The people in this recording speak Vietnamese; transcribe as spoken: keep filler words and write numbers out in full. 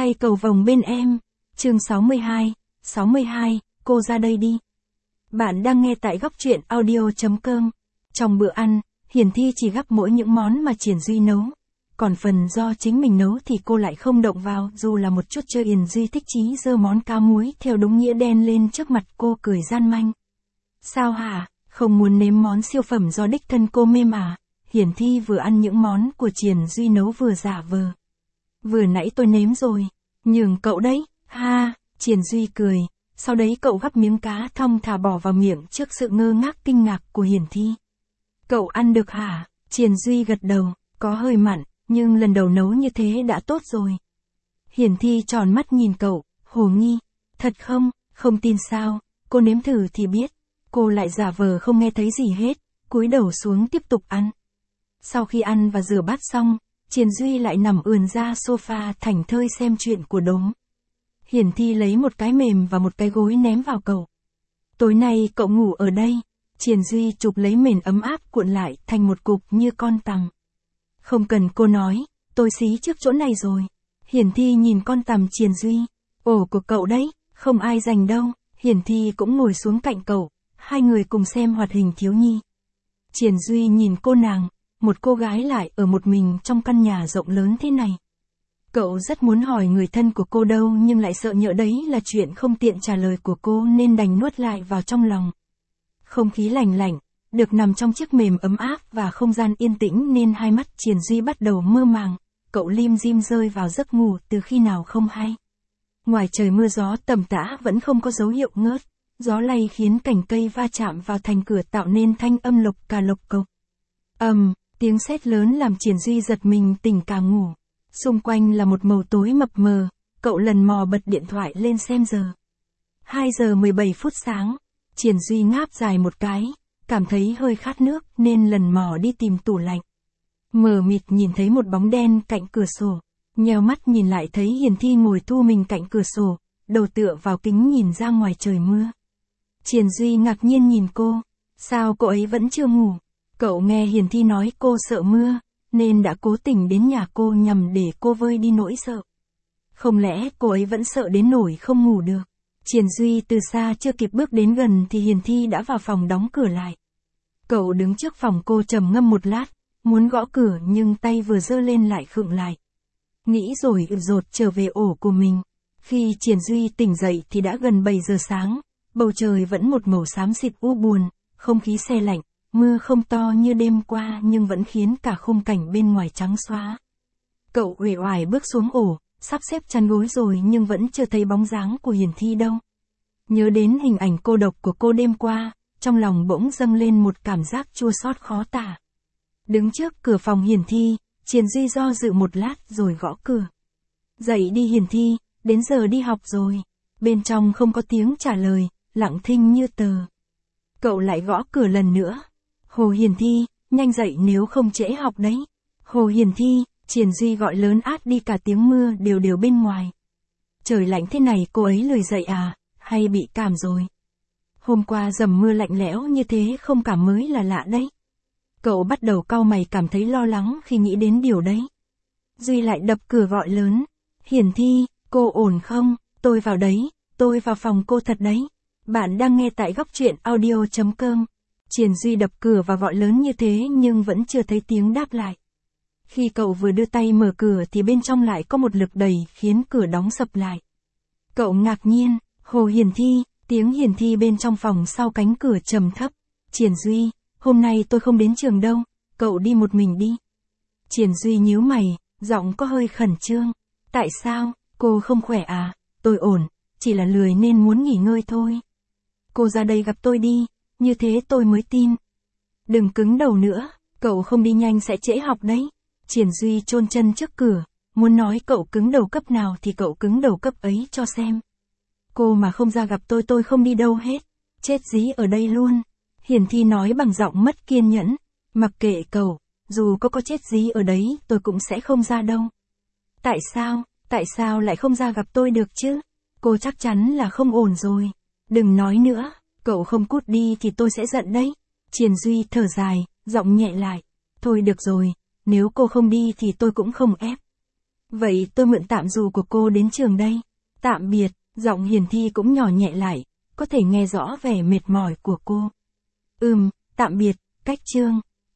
Hay cầu vồng bên em. Chương sáu mươi hai, sáu mươi hai, cô ra đây đi. Bạn đang nghe tại góc truyện audio chấm com. Trong bữa ăn, Hiển Thi chỉ gắp mỗi những món mà Triển Duy nấu. Còn phần do chính mình nấu thì cô lại không động vào, dù là một chút chơi Hiển Duy thích chí giơ món cá muối theo đúng nghĩa đen lên trước mặt cô cười gian manh. Sao hả, không muốn nếm món siêu phẩm do đích thân cô mê mà? Hiển Thi vừa ăn những món của Triển Duy nấu vừa giả vờ. Vừa nãy tôi nếm rồi, nhường cậu đấy, ha, Triển Duy cười, sau đấy cậu gắp miếng cá thong thả bỏ vào miệng trước sự ngơ ngác kinh ngạc của Hiển Thi. Cậu ăn được hả? Triển Duy gật đầu, có hơi mặn, nhưng lần đầu nấu như thế đã tốt rồi. Hiển Thi tròn mắt nhìn cậu, hồ nghi, thật không, không tin sao, cô nếm thử thì biết. Cô lại giả vờ không nghe thấy gì hết, cúi đầu xuống tiếp tục ăn. Sau khi ăn và rửa bát xong, Triển Duy lại nằm ườn ra sofa thảnh thơi xem chuyện của đốm. Hiển Thi lấy một cái mềm và một cái gối ném vào cậu. Tối nay cậu ngủ ở đây. Triển Duy chụp lấy mền ấm áp cuộn lại thành một cục như con tằm. Không cần cô nói, tôi xí trước chỗ này rồi. Hiển Thi nhìn con tằm Triển Duy. Ổ của cậu đấy, không ai giành đâu. Hiển Thi cũng ngồi xuống cạnh cậu, hai người cùng xem hoạt hình thiếu nhi. Triển Duy nhìn cô nàng, một cô gái lại ở một mình trong căn nhà rộng lớn thế này. Cậu rất muốn hỏi người thân của cô đâu nhưng lại sợ nhỡ đấy là chuyện không tiện trả lời của cô nên đành nuốt lại vào trong lòng. Không khí lành lạnh, được nằm trong chiếc mềm ấm áp và không gian yên tĩnh nên hai mắt Triển Duy bắt đầu mơ màng, cậu lim dim rơi vào giấc ngủ từ khi nào không hay. Ngoài trời mưa gió tầm tã vẫn không có dấu hiệu ngớt, gió lay khiến cành cây va chạm vào thành cửa tạo nên thanh âm lộc cà lộc cộc. Ầm, um, tiếng sét lớn làm Triển Duy giật mình tỉnh cả ngủ. Xung quanh là một màu tối mập mờ, cậu lần mò bật điện thoại lên xem giờ. hai giờ mười bảy phút sáng, Triển Duy ngáp dài một cái, cảm thấy hơi khát nước nên lần mò đi tìm tủ lạnh. Mờ mịt nhìn thấy một bóng đen cạnh cửa sổ, nheo mắt nhìn lại thấy Hiển Thi ngồi thu mình cạnh cửa sổ, đầu tựa vào kính nhìn ra ngoài trời mưa. Triển Duy ngạc nhiên nhìn cô, sao cô ấy vẫn chưa ngủ? Cậu nghe Hiển Thi nói cô sợ mưa, nên đã cố tình đến nhà cô nhằm để cô vơi đi nỗi sợ. Không lẽ cô ấy vẫn sợ đến nỗi không ngủ được? Triển Duy từ xa chưa kịp bước đến gần thì Hiển Thi đã vào phòng đóng cửa lại. Cậu đứng trước phòng cô trầm ngâm một lát, muốn gõ cửa nhưng tay vừa giơ lên lại khựng lại. Nghĩ rồi ực dột trở về ổ của mình. Khi Triển Duy tỉnh dậy thì đã gần bảy giờ sáng, bầu trời vẫn một màu xám xịt u buồn, không khí se lạnh. Mưa không to như đêm qua nhưng vẫn khiến cả khung cảnh bên ngoài trắng xóa. Cậu uể oải bước xuống ổ, sắp xếp chăn gối rồi nhưng vẫn chưa thấy bóng dáng của Hiển Thi đâu. Nhớ đến hình ảnh cô độc của cô đêm qua, trong lòng bỗng dâng lên một cảm giác chua xót khó tả. Đứng trước cửa phòng Hiển Thi, Triển Duy do dự một lát rồi gõ cửa. Dậy đi Hiển Thi, đến giờ đi học rồi. Bên trong không có tiếng trả lời, lặng thinh như tờ. Cậu lại gõ cửa lần nữa. Hồ Hiển Thi, nhanh dậy nếu không trễ học đấy. Hồ Hiển Thi, Triển Duy gọi lớn át đi cả tiếng mưa đều đều bên ngoài. Trời lạnh thế này cô ấy lười dậy à, hay bị cảm rồi? Hôm qua dầm mưa lạnh lẽo như thế không cảm mới là lạ đấy. Cậu bắt đầu cau mày cảm thấy lo lắng khi nghĩ đến điều đấy. Duy lại đập cửa gọi lớn. Hiển Thi, cô ổn không? Tôi vào đấy, tôi vào phòng cô thật đấy. Bạn đang nghe tại góc truyện audio chấm com. Triển Duy đập cửa và gọi lớn như thế nhưng vẫn chưa thấy tiếng đáp lại. Khi cậu vừa đưa tay mở cửa thì bên trong lại có một lực đẩy khiến cửa đóng sập lại. Cậu ngạc nhiên, Hồ Hiển Thi, tiếng Hiển Thi bên trong phòng sau cánh cửa trầm thấp. Triển Duy, hôm nay tôi không đến trường đâu, cậu đi một mình đi. Triển Duy nhíu mày, giọng có hơi khẩn trương. Tại sao, cô không khỏe à? Tôi ổn, chỉ là lười nên muốn nghỉ ngơi thôi. Cô ra đây gặp tôi đi. Như thế tôi mới tin. Đừng cứng đầu nữa, cậu không đi nhanh sẽ trễ học đấy. Triển Duy chôn chân trước cửa, muốn nói cậu cứng đầu cấp nào thì cậu cứng đầu cấp ấy cho xem. Cô mà không ra gặp tôi tôi không đi đâu hết, chết dí ở đây luôn. Hiển Thi nói bằng giọng mất kiên nhẫn, mặc kệ cậu, dù có có chết dí ở đấy tôi cũng sẽ không ra đâu. Tại sao, tại sao lại không ra gặp tôi được chứ? Cô chắc chắn là không ổn rồi. Đừng nói nữa. Cậu không cút đi thì tôi sẽ giận đấy. Triển Duy thở dài, giọng nhẹ lại. Thôi được rồi, nếu cô không đi thì tôi cũng không ép. Vậy tôi mượn tạm dù của cô đến trường đây. Tạm biệt, giọng Hiền Thi cũng nhỏ nhẹ lại, có thể nghe rõ vẻ mệt mỏi của cô. Ừm, tạm biệt, Cách Trương.